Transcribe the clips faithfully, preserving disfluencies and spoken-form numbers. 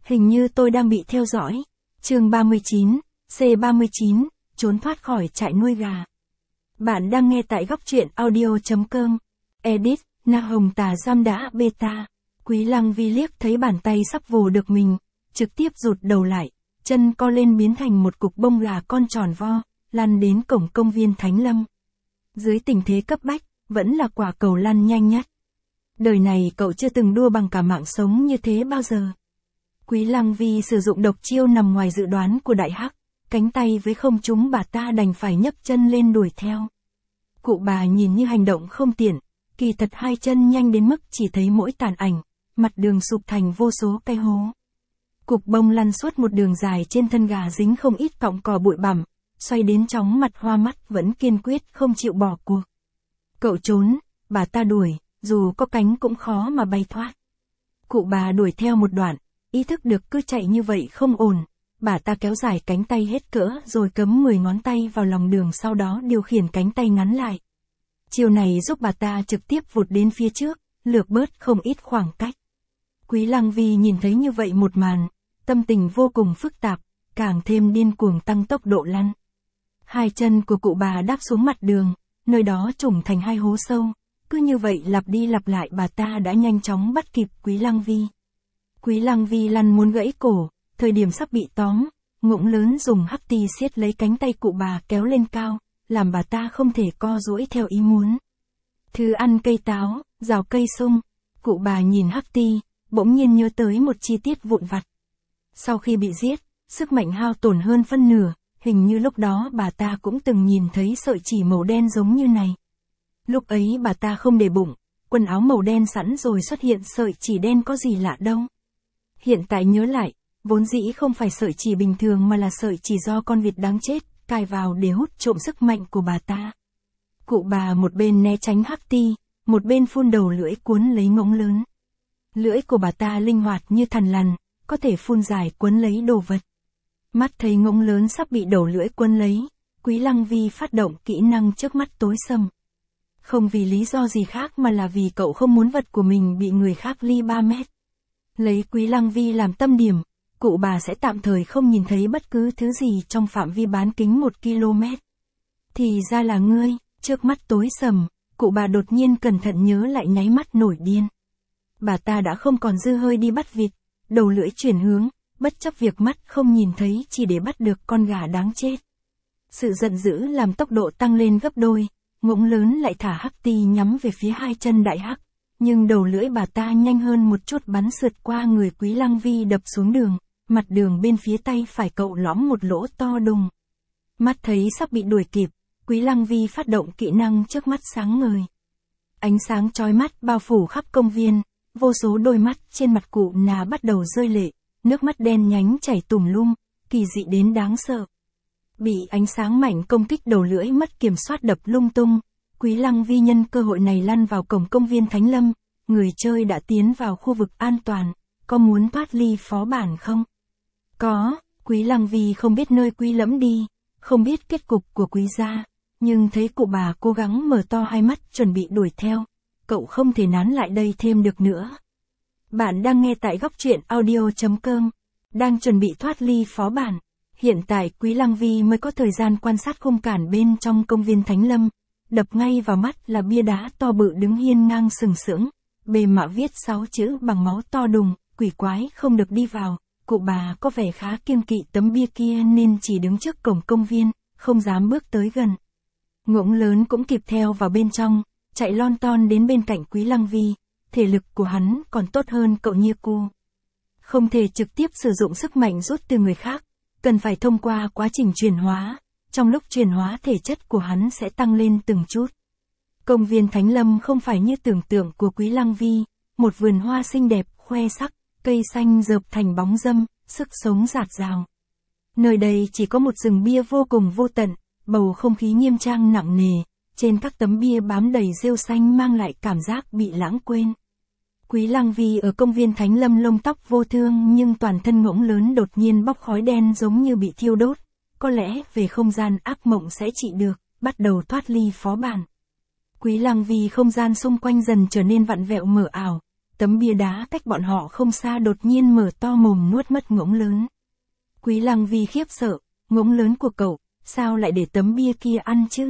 Hình như tôi đang bị theo dõi. Chương ba mươi chín, C ba mươi chín, trốn thoát khỏi trại nuôi gà. Bạn đang nghe tại góc truyện audio chấm com. Edit, Na Hồng Tà Giam đã beta. Quý Lăng Vi liếc thấy bàn tay sắp vồ được mình, trực tiếp rụt đầu lại, chân co lên biến thành một cục bông gà con tròn vo, lăn đến cổng công viên Thánh Lâm. Dưới tình thế cấp bách, vẫn là quả cầu lăn nhanh nhất. Đời này cậu chưa từng đua bằng cả mạng sống như thế bao giờ. Quý Lăng Vi sử dụng độc chiêu nằm ngoài dự đoán của Đại Hắc, cánh tay với không trúng bà ta đành phải nhấc chân lên đuổi theo. Cụ bà nhìn như hành động không tiện, kỳ thật hai chân nhanh đến mức chỉ thấy mỗi tàn ảnh, mặt đường sụp thành vô số cái hố. Cục bông lăn suốt một đường dài trên thân gà dính không ít cọng cỏ bụi bặm, xoay đến chóng mặt hoa mắt vẫn kiên quyết không chịu bỏ cuộc. Cậu trốn, bà ta đuổi, dù có cánh cũng khó mà bay thoát. Cụ bà đuổi theo một đoạn, ý thức được cứ chạy như vậy không ổn, bà ta kéo dài cánh tay hết cỡ rồi cấm mười ngón tay vào lòng đường, sau đó điều khiển cánh tay ngắn lại. Chiều này giúp bà ta trực tiếp vụt đến phía trước, lược bớt không ít khoảng cách. Quý Lăng Vi nhìn thấy như vậy một màn, tâm tình vô cùng phức tạp, càng thêm điên cuồng tăng tốc độ lăn. Hai chân của cụ bà đáp xuống mặt đường, nơi đó trùng thành hai hố sâu, cứ như vậy lặp đi lặp lại bà ta đã nhanh chóng bắt kịp Quý Lăng Vi. Quý Lăng Vi lăn muốn gãy cổ, thời điểm sắp bị tóm, Ngỗng Lớn dùng hắc ti siết lấy cánh tay cụ bà kéo lên cao, làm bà ta không thể co duỗi theo ý muốn. Thứ ăn cây táo, rào cây sung, cụ bà nhìn hắc ti, bỗng nhiên nhớ tới một chi tiết vụn vặt. Sau khi bị giết, sức mạnh hao tổn hơn phân nửa, hình như lúc đó bà ta cũng từng nhìn thấy sợi chỉ màu đen giống như này. Lúc ấy bà ta không để bụng, quần áo màu đen sẵn rồi xuất hiện sợi chỉ đen có gì lạ đâu. Hiện tại nhớ lại, vốn dĩ không phải sợi chỉ bình thường mà là sợi chỉ do con vịt đáng chết cài vào để hút trộm sức mạnh của bà ta. Cụ bà một bên né tránh hắc ti, một bên phun đầu lưỡi cuốn lấy Ngỗng Lớn. Lưỡi của bà ta linh hoạt như thằn lằn, có thể phun dài cuốn lấy đồ vật. Mắt thấy Ngỗng Lớn sắp bị đầu lưỡi cuốn lấy, Quý Lăng Vi phát động kỹ năng trước mắt tối sầm. Không vì lý do gì khác mà là vì cậu không muốn vật của mình bị người khác ly ba mét. Lấy Quý Lăng Vi làm tâm điểm, cụ bà sẽ tạm thời không nhìn thấy bất cứ thứ gì trong phạm vi bán kính một ki lô mét. Thì ra là ngươi, trước mắt tối sầm, cụ bà đột nhiên cẩn thận nhớ lại nháy mắt nổi điên. Bà ta đã không còn dư hơi đi bắt vịt, đầu lưỡi chuyển hướng, bất chấp việc mắt không nhìn thấy chỉ để bắt được con gà đáng chết. Sự giận dữ làm tốc độ tăng lên gấp đôi, Ngỗng Lớn lại thả hắc ti nhắm về phía hai chân Đại Hắc, nhưng đầu lưỡi bà ta nhanh hơn một chút bắn sượt qua người Quý Lăng Vi đập xuống đường, mặt đường bên phía tay phải cậu lõm một lỗ to đùng. Mắt thấy sắp bị đuổi kịp, Quý Lăng Vi phát động kỹ năng trước mắt sáng ngời. Ánh sáng chói mắt bao phủ khắp công viên, vô số đôi mắt trên mặt cụ nà bắt đầu rơi lệ, nước mắt đen nhánh chảy tùm lum, kỳ dị đến đáng sợ. Bị ánh sáng mạnh công kích, đầu lưỡi mất kiểm soát đập lung tung, Quý Lăng Vi nhân cơ hội này lăn vào cổng công viên Thánh Lâm, người chơi đã tiến vào khu vực an toàn, có muốn thoát ly phó bản không? Có, Quý Lăng Vi không biết nơi Quý Lẫm đi, không biết kết cục của Quý gia, nhưng thấy cụ bà cố gắng mở to hai mắt chuẩn bị đuổi theo, cậu không thể nán lại đây thêm được nữa. Bạn đang nghe tại góc truyện audio chấm com, đang chuẩn bị thoát ly phó bản. Hiện tại Quý Lăng Vi mới có thời gian quan sát khung cảnh bên trong công viên Thánh Lâm, đập ngay vào mắt là bia đá to bự đứng hiên ngang sừng sững, bề mặt viết sáu chữ bằng máu to đùng, quỷ quái không được đi vào. Cụ bà có vẻ khá kiêng kỵ tấm bia kia nên chỉ đứng trước cổng công viên, không dám bước tới gần. Ngỗng Lớn cũng kịp theo vào bên trong, chạy lon ton đến bên cạnh Quý Lăng Vi, thể lực của hắn còn tốt hơn cậu Nhiêu Cu. Không thể trực tiếp sử dụng sức mạnh rút từ người khác, cần phải thông qua quá trình chuyển hóa, trong lúc chuyển hóa thể chất của hắn sẽ tăng lên từng chút. Công viên Thánh Lâm không phải như tưởng tượng của Quý Lăng Vi, một vườn hoa xinh đẹp, khoe sắc, cây xanh rợp thành bóng râm, sức sống rạt rào. Nơi đây chỉ có một rừng bia vô cùng vô tận, bầu không khí nghiêm trang nặng nề, trên các tấm bia bám đầy rêu xanh mang lại cảm giác bị lãng quên. Quý Lăng Vi ở công viên Thánh Lâm lông tóc vô thương nhưng toàn thân Ngỗng Lớn đột nhiên bốc khói đen giống như bị thiêu đốt, có lẽ về không gian ác mộng sẽ trị được, bắt đầu thoát ly phó bản. Quý Lăng Vi không gian xung quanh dần trở nên vặn vẹo mờ ảo, tấm bia đá cách bọn họ không xa đột nhiên mở to mồm nuốt mất ngỗng lớn. Quý Lăng Vi khiếp sợ, ngỗng lớn của cậu, sao lại để tấm bia kia ăn chứ?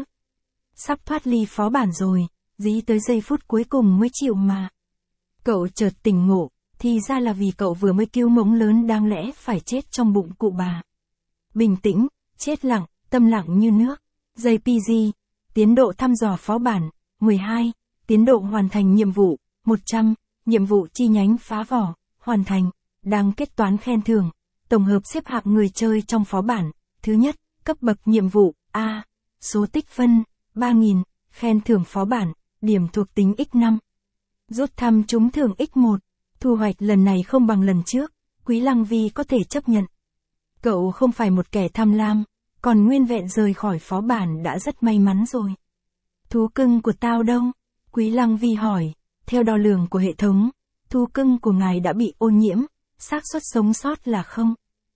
Sắp thoát ly phó bản rồi, dí tới giây phút cuối cùng mới chịu mà. Cậu chợt tỉnh ngộ, thì ra là vì cậu vừa mới cứu ngỗng lớn đáng lẽ phải chết trong bụng cụ bà. Bình tĩnh, chết lặng, tâm lặng như nước. gi pê giê, tiến độ thăm dò phó bản, mười hai, tiến độ hoàn thành nhiệm vụ, một trăm, nhiệm vụ chi nhánh phá vỏ, hoàn thành, đang kết toán khen thưởng, tổng hợp xếp hạng người chơi trong phó bản, thứ nhất, cấp bậc nhiệm vụ, A, số tích phân, ba nghìn, khen thưởng phó bản, điểm thuộc tính nhân năm. Rút thăm trúng thưởng nhân một, thu hoạch lần này không bằng lần trước, Quý Lăng Vi có thể chấp nhận. Cậu không phải một kẻ tham lam, còn nguyên vẹn rời khỏi phó bản đã rất may mắn rồi. Thú cưng của tao đâu? Quý Lăng Vi hỏi, theo đo lường của hệ thống, thú cưng của ngài đã bị ô nhiễm, xác suất sống sót là không.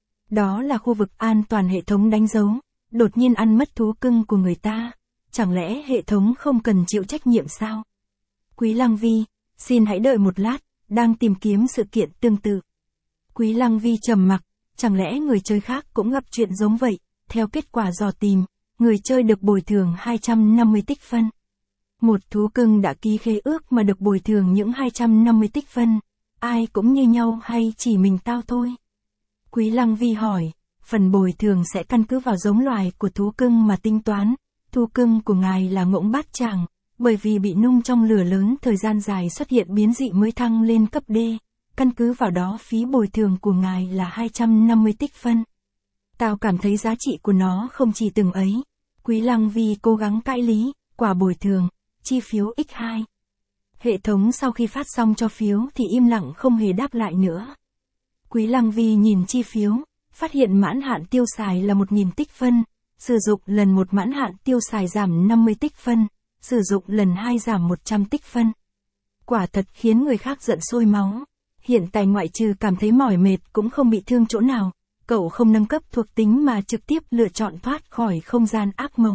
Đó là khu vực an toàn hệ thống đánh dấu, đột nhiên ăn mất thú cưng của người ta, chẳng lẽ hệ thống không cần chịu trách nhiệm sao? Quý Lăng Vi, xin hãy đợi một lát, đang tìm kiếm sự kiện tương tự. Quý Lăng Vi trầm mặc, chẳng lẽ người chơi khác cũng gặp chuyện giống vậy? Theo kết quả dò tìm, người chơi được bồi thường hai trăm năm mươi tích phân. Một thú cưng đã ký khế ước mà được bồi thường những hai trăm năm mươi tích phân. Ai cũng như nhau hay chỉ mình tao thôi? Quý Lăng Vi hỏi, phần bồi thường sẽ căn cứ vào giống loài của thú cưng mà tính toán. Thú cưng của ngài là ngỗng bát tràng, bởi vì bị nung trong lửa lớn thời gian dài xuất hiện biến dị mới thăng lên cấp D. Căn cứ vào đó phí bồi thường của ngài là hai trăm năm mươi tích phân. Tao cảm thấy giá trị của nó không chỉ từng ấy. Quý Lăng Vi cố gắng cãi lý, quả bồi thường, chi phiếu nhân hai. Hệ thống sau khi phát xong cho phiếu thì im lặng không hề đáp lại nữa. Quý Lăng Vi nhìn chi phiếu, phát hiện mãn hạn tiêu xài là một nghìn tích phân, sử dụng lần một mãn hạn tiêu xài giảm năm mươi tích phân, sử dụng lần hai giảm một trăm tích phân. Quả thật khiến người khác giận sôi máu. Hiện tại ngoại trừ cảm thấy mỏi mệt cũng không bị thương chỗ nào. Cậu không nâng cấp thuộc tính mà trực tiếp lựa chọn thoát khỏi không gian ác mộng.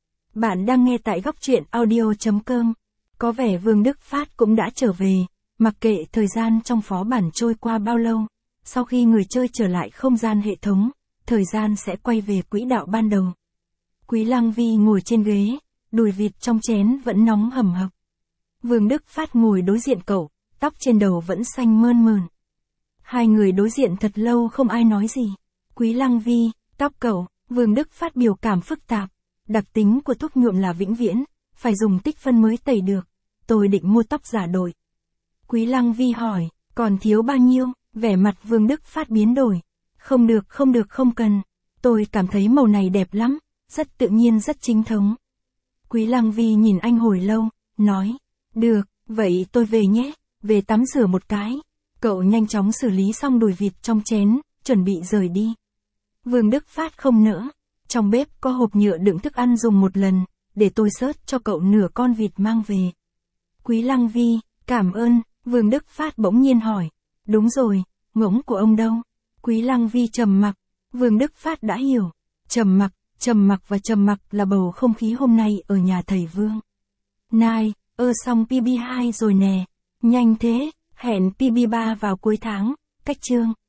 Bạn đang nghe tại góc truyện audio chấm com. Có vẻ Vương Đức Phát cũng đã trở về, mặc kệ thời gian trong phó bản trôi qua bao lâu. Sau khi người chơi trở lại không gian hệ thống, thời gian sẽ quay về quỹ đạo ban đầu. Quý Lăng Vi ngồi trên ghế, đùi vịt trong chén vẫn nóng hầm hập. Vương Đức Phát ngồi đối diện cậu, tóc trên đầu vẫn xanh mơn mởn. Hai người đối diện thật lâu không ai nói gì. Quý Lăng Vi, tóc cậu, Vương Đức Phát biểu cảm phức tạp. Đặc tính của thuốc nhuộm là vĩnh viễn, phải dùng tích phân mới tẩy được. Tôi định mua tóc giả đổi. Quý Lăng Vi hỏi, còn thiếu bao nhiêu? Vẻ mặt Vương Đức Phát biến đổi. Không được không được không cần. Tôi cảm thấy màu này đẹp lắm, rất tự nhiên rất chính thống. Quý Lăng Vi nhìn anh hồi lâu, nói, được, vậy tôi về nhé, về tắm rửa một cái. Cậu nhanh chóng xử lý xong đùi vịt trong chén, chuẩn bị rời đi. Vương Đức Phát không nỡ. Trong bếp có hộp nhựa đựng thức ăn dùng một lần, để tôi xớt cho cậu nửa con vịt mang về. Quý Lăng Vi, cảm ơn. Vương Đức Phát bỗng nhiên hỏi. Đúng rồi, ngỗng của ông đâu? Quý Lăng Vi trầm mặc. Vương Đức Phát đã hiểu. Trầm mặc, trầm mặc và trầm mặc là bầu không khí hôm nay ở nhà thầy Vương. Này, ơ xong pê bê hai rồi nè. Nhanh thế, hẹn pê bê ba vào cuối tháng. Cách chương.